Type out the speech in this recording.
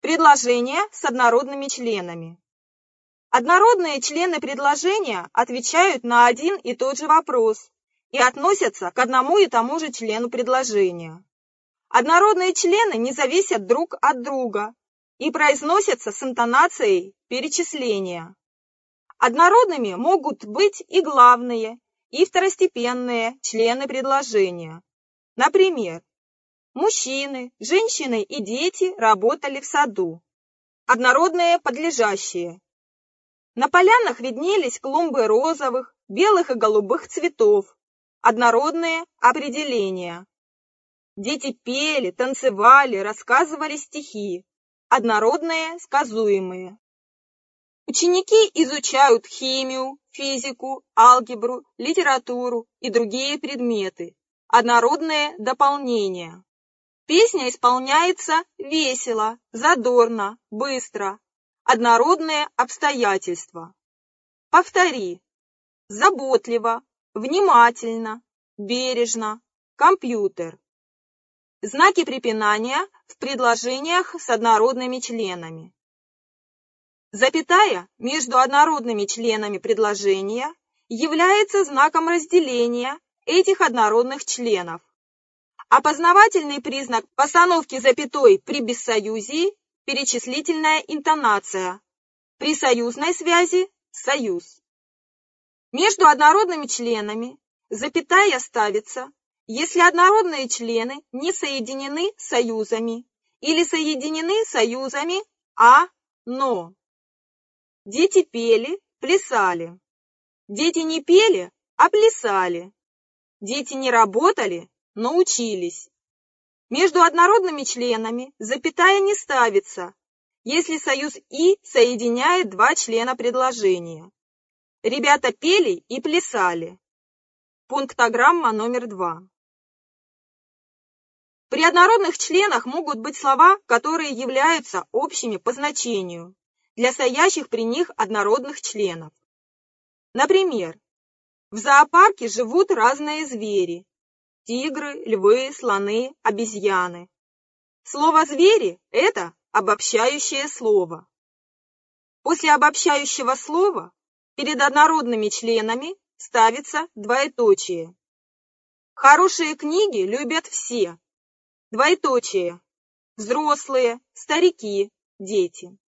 Предложения с однородными членами. Однородные члены предложения отвечают на один и тот же вопрос и относятся к одному и тому же члену предложения. Однородные члены не зависят друг от друга и произносятся с интонацией перечисления. Однородными могут быть и главные, и второстепенные члены предложения. Например, мужчины, женщины и дети работали в саду. Однородные подлежащие. На полянах виднелись клумбы розовых, белых и голубых цветов. Однородные определения. Дети пели, танцевали, рассказывали стихи. Однородные сказуемые. Ученики изучают химию, физику, алгебру, литературу и другие предметы. Однородные дополнения. Песня исполняется весело, задорно, быстро. Однородные обстоятельства. Повтори. Заботливо, внимательно, бережно, компьютер. Знаки препинания в предложениях с однородными членами. Запятая между однородными членами предложения является знаком разделения этих однородных членов. Опознавательный признак постановки запятой при бессоюзии – перечислительная интонация, при союзной связи – союз. Между однородными членами запятая ставится, если однородные члены не соединены союзами или соединены союзами «а», «но». Дети пели, плясали. Дети не пели, а плясали. Дети не работали, но учились. Между однородными членами запятая не ставится, если союз «и» соединяет два члена предложения. Ребята пели и плясали. Пунктограмма номер 2. При однородных членах могут быть слова, которые являются общими по значению для стоящих при них однородных членов. Например, в зоопарке живут разные звери. Тигры, львы, слоны, обезьяны. Слово «звери» – это обобщающее слово. После обобщающего слова перед однородными членами ставится двоеточие. Хорошие книги любят все. Двоеточие. Взрослые, старики, дети.